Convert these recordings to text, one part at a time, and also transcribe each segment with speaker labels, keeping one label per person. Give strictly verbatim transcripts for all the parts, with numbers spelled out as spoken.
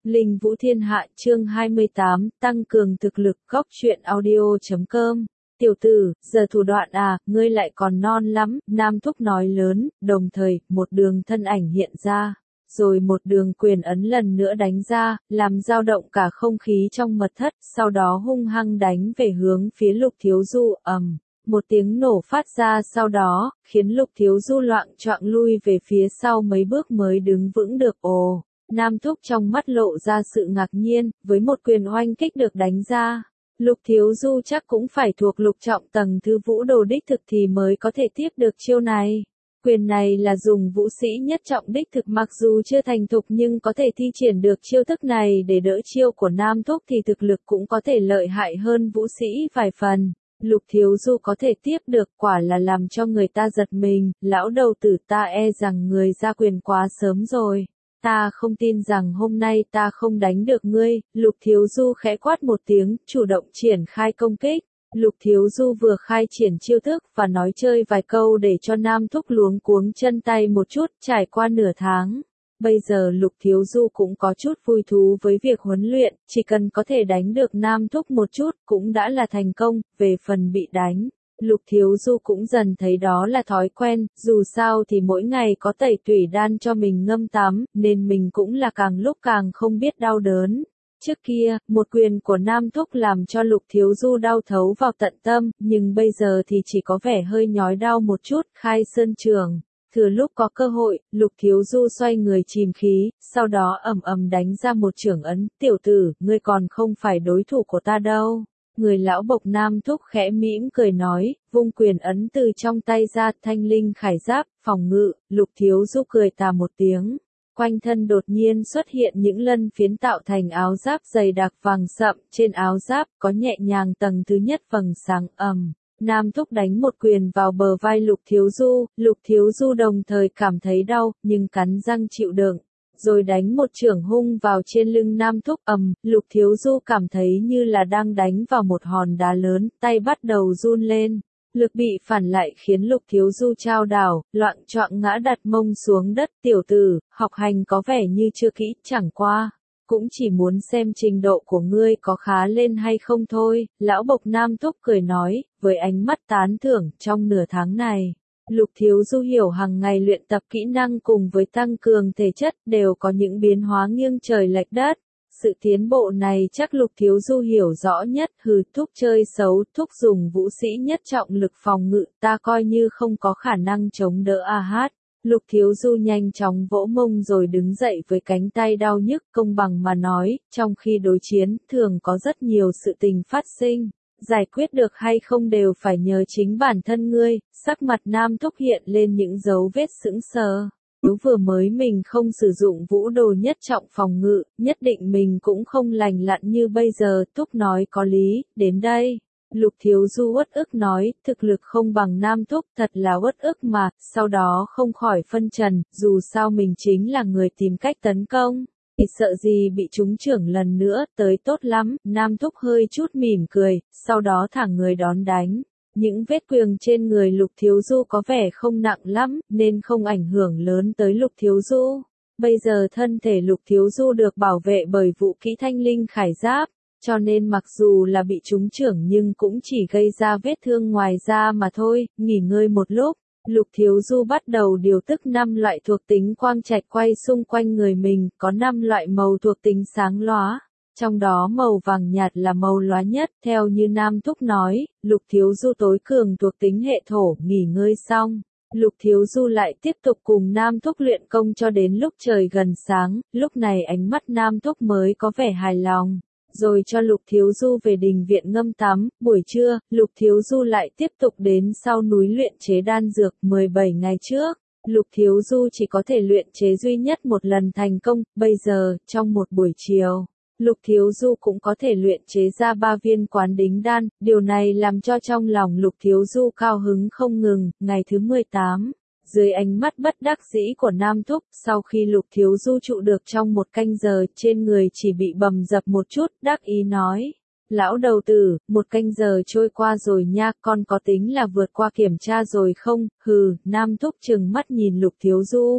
Speaker 1: Linh Vũ Thiên Hạ chương hai mươi tám, tăng cường thực lực. Góc truyện audio chấm com. Tiểu tử, giờ thủ đoạn à, ngươi lại còn non lắm, Nam Thúc nói lớn, đồng thời, một đường thân ảnh hiện ra, rồi một đường quyền ấn lần nữa đánh ra, làm dao động cả không khí trong mật thất, sau đó hung hăng đánh về hướng phía Lục Thiếu Du, ầm. Một tiếng nổ phát ra sau đó, khiến Lục Thiếu Du loạng choạng lui về phía sau mấy bước mới đứng vững được. Ồ, Nam Thúc trong mắt lộ ra sự ngạc nhiên, với một quyền oanh kích được đánh ra. Lục Thiếu Du chắc cũng phải thuộc lục trọng tầng thứ vũ đồ đích thực thì mới có thể tiếp được chiêu này. Quyền này là dùng vũ sĩ nhất trọng đích thực, mặc dù chưa thành thục nhưng có thể thi triển được chiêu thức này để đỡ chiêu của Nam Thúc thì thực lực cũng có thể lợi hại hơn vũ sĩ vài phần. Lục Thiếu Du có thể tiếp được quả là làm cho người ta giật mình, lão đầu tử ta e rằng người ra quyền quá sớm rồi. Ta không tin rằng hôm nay ta không đánh được ngươi. Lục Thiếu Du khẽ quát một tiếng, chủ động triển khai công kích. Lục Thiếu Du vừa khai triển chiêu thức và nói chơi vài câu để cho Nam Thúc luống cuống chân tay một chút. Trải qua nửa tháng, bây giờ Lục Thiếu Du cũng có chút vui thú với việc huấn luyện, chỉ cần có thể đánh được Nam Thúc một chút cũng đã là thành công. Về phần bị đánh, Lục Thiếu Du cũng dần thấy đó là thói quen, dù sao thì mỗi ngày có tẩy tủy đan cho mình ngâm tắm, nên mình cũng là càng lúc càng không biết đau đớn. Trước kia, một quyền của Nam Thúc làm cho Lục Thiếu Du đau thấu vào tận tâm, nhưng bây giờ thì chỉ có vẻ hơi nhói đau một chút. Khai sơn trường. Thừa lúc có cơ hội, Lục Thiếu Du xoay người chìm khí, sau đó ầm ầm đánh ra một chưởng ấn. Tiểu tử, ngươi còn không phải đối thủ của ta đâu. Người lão bộc Nam Thúc khẽ mỉm cười nói, vung quyền ấn từ trong tay ra, thanh linh khải giáp, phòng ngự. Lục Thiếu Du cười tà một tiếng. Quanh thân đột nhiên xuất hiện những lân phiến tạo thành áo giáp dày đặc vàng sậm, trên áo giáp có nhẹ nhàng tầng thứ nhất vầng sáng. Ầm. Nam Thúc đánh một quyền vào bờ vai Lục Thiếu Du, Lục Thiếu Du đồng thời cảm thấy đau, nhưng cắn răng chịu đựng, rồi đánh một chưởng hung vào trên lưng Nam Thúc. Ầm, Lục Thiếu Du cảm thấy như là đang đánh vào một hòn đá lớn, tay bắt đầu run lên. Lực bị phản lại khiến Lục Thiếu Du chao đảo, loạng choạng ngã đặt mông xuống đất. Tiểu tử, học hành có vẻ như chưa kỹ, chẳng qua cũng chỉ muốn xem trình độ của ngươi có khá lên hay không thôi. Lão bộc Nam Thúc cười nói, với ánh mắt tán thưởng. Trong nửa tháng này, Lục Thiếu Du hiểu hàng ngày luyện tập kỹ năng cùng với tăng cường thể chất đều có những biến hóa nghiêng trời lệch đất. Sự tiến bộ này chắc Lục Thiếu Du hiểu rõ nhất. Hừ, Thúc chơi xấu, Thúc dùng vũ sĩ nhất trọng lực phòng ngự, ta coi như không có khả năng chống đỡ a hát. Lục Thiếu Du nhanh chóng vỗ mông rồi đứng dậy với cánh tay đau nhức. Công bằng mà nói, trong khi đối chiến, thường có rất nhiều sự tình phát sinh. Giải quyết được hay không đều phải nhờ chính bản thân ngươi. Sắc mặt Nam Thúc hiện lên những dấu vết sững sờ. Nếu vừa mới mình không sử dụng vũ đồ nhất trọng phòng ngự, nhất định mình cũng không lành lặn như bây giờ. Thúc nói có lý. Đến đây, Lục Thiếu Du uất ức nói, thực lực không bằng Nam Thúc, thật là uất ức mà. Sau đó không khỏi phân trần, dù sao mình chính là người tìm cách tấn công, thì sợ gì bị trúng chưởng lần nữa. Tới tốt lắm. Nam Thúc hơi chút mỉm cười, sau đó thẳng người đón đánh. Những vết quyền trên người Lục Thiếu Du có vẻ không nặng lắm, nên không ảnh hưởng lớn tới Lục Thiếu Du. Bây giờ thân thể Lục Thiếu Du được bảo vệ bởi vũ kỹ thanh linh khải giáp, cho nên mặc dù là bị trúng chưởng nhưng cũng chỉ gây ra vết thương ngoài da mà thôi. Nghỉ ngơi một lúc, Lục Thiếu Du bắt đầu điều tức năm loại thuộc tính quang trạch quay xung quanh người mình, có năm loại màu thuộc tính sáng lóa. Trong đó màu vàng nhạt là màu lóa nhất. Theo như Nam Thúc nói, Lục Thiếu Du tối cường thuộc tính hệ thổ. Nghỉ ngơi xong, Lục Thiếu Du lại tiếp tục cùng Nam Thúc luyện công cho đến lúc trời gần sáng. Lúc này ánh mắt Nam Thúc mới có vẻ hài lòng, rồi cho Lục Thiếu Du về đình viện ngâm tắm. Buổi trưa, Lục Thiếu Du lại tiếp tục đến sau núi luyện chế đan dược. mười bảy ngày trước, Lục Thiếu Du chỉ có thể luyện chế duy nhất một lần thành công. Bây giờ, trong một buổi chiều, Lục Thiếu Du cũng có thể luyện chế ra ba viên quán đính đan. Điều này làm cho trong lòng Lục Thiếu Du cao hứng không ngừng. Ngày thứ mười tám, dưới ánh mắt bất đắc dĩ của Nam Thúc, sau khi Lục Thiếu Du trụ được trong một canh giờ, trên người chỉ bị bầm dập một chút, đắc ý nói, lão đầu tử, một canh giờ trôi qua rồi nha, con có tính là vượt qua kiểm tra rồi không? Hừ. Nam Thúc trừng mắt nhìn Lục Thiếu Du,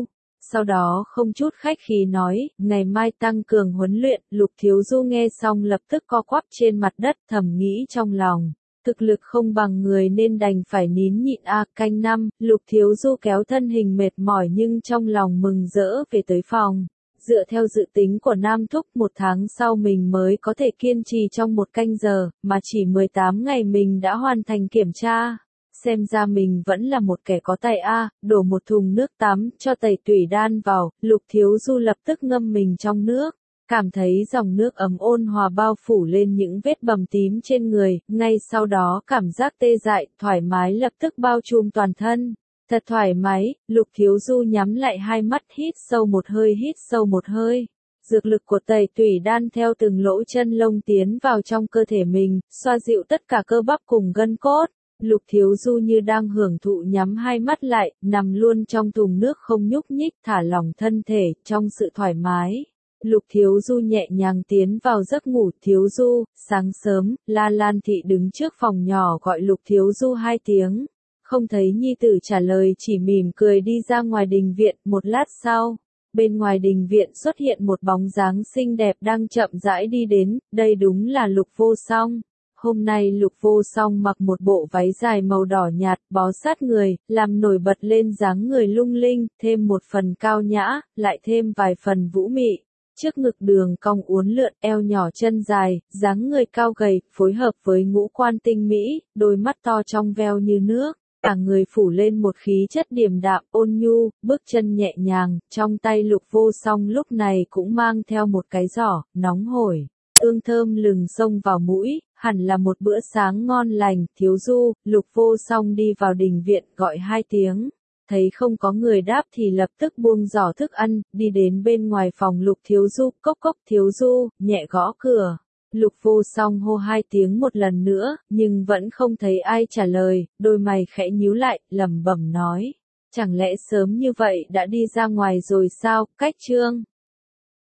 Speaker 1: sau đó không chút khách khí nói, ngày mai tăng cường huấn luyện. Lục Thiếu Du nghe xong lập tức co quắp trên mặt đất, thầm nghĩ trong lòng. Thực lực không bằng người nên đành phải nín nhịn a. Canh năm, Lục Thiếu Du kéo thân hình mệt mỏi nhưng trong lòng mừng rỡ về tới phòng. Dựa theo dự tính của Nam Thúc, một tháng sau mình mới có thể kiên trì trong một canh giờ, mà chỉ mười tám ngày mình đã hoàn thành kiểm tra. Xem ra mình vẫn là một kẻ có tài a. Đổ một thùng nước tắm cho tẩy tủy đan vào, Lục Thiếu Du lập tức ngâm mình trong nước. Cảm thấy dòng nước ấm ôn hòa bao phủ lên những vết bầm tím trên người, ngay sau đó cảm giác tê dại, thoải mái lập tức bao trùm toàn thân. Thật thoải mái, Lục Thiếu Du nhắm lại hai mắt, hít sâu một hơi, hít sâu một hơi. Dược lực của tẩy tủy đan theo từng lỗ chân lông tiến vào trong cơ thể mình, xoa dịu tất cả cơ bắp cùng gân cốt. Lục Thiếu Du như đang hưởng thụ, nhắm hai mắt lại, nằm luôn trong thùng nước không nhúc nhích, thả lỏng thân thể, trong sự thoải mái. Lục Thiếu Du nhẹ nhàng tiến vào giấc ngủ. Thiếu Du, sáng sớm, La Lan Thị đứng trước phòng nhỏ gọi Lục Thiếu Du hai tiếng. Không thấy nhi tử trả lời, chỉ mỉm cười đi ra ngoài đình viện. Một lát sau, bên ngoài đình viện xuất hiện một bóng dáng xinh đẹp đang chậm rãi đi đến, đây đúng là Lục Vô Song. Hôm nay Lục Vô Song mặc một bộ váy dài màu đỏ nhạt, bó sát người, làm nổi bật lên dáng người lung linh, thêm một phần cao nhã, lại thêm vài phần vũ mị. Trước ngực đường cong uốn lượn, eo nhỏ chân dài, dáng người cao gầy, phối hợp với ngũ quan tinh mỹ, đôi mắt to trong veo như nước. Cả người phủ lên một khí chất điềm đạm, ôn nhu, bước chân nhẹ nhàng, trong tay Lục Vô Song lúc này cũng mang theo một cái giỏ, nóng hổi. Hương thơm lừng xông vào mũi, hẳn là một bữa sáng ngon lành. Thiếu Du, Lục Vô Song đi vào đình viện, gọi hai tiếng. Thấy không có người đáp thì lập tức buông giỏ thức ăn, đi đến bên ngoài phòng Lục Thiếu Du. Cốc cốc. Thiếu Du, nhẹ gõ cửa. Lục Vô Song hô hai tiếng một lần nữa, nhưng vẫn không thấy ai trả lời, đôi mày khẽ nhíu lại, lẩm bẩm nói. Chẳng lẽ sớm như vậy đã đi ra ngoài rồi sao? Cách chương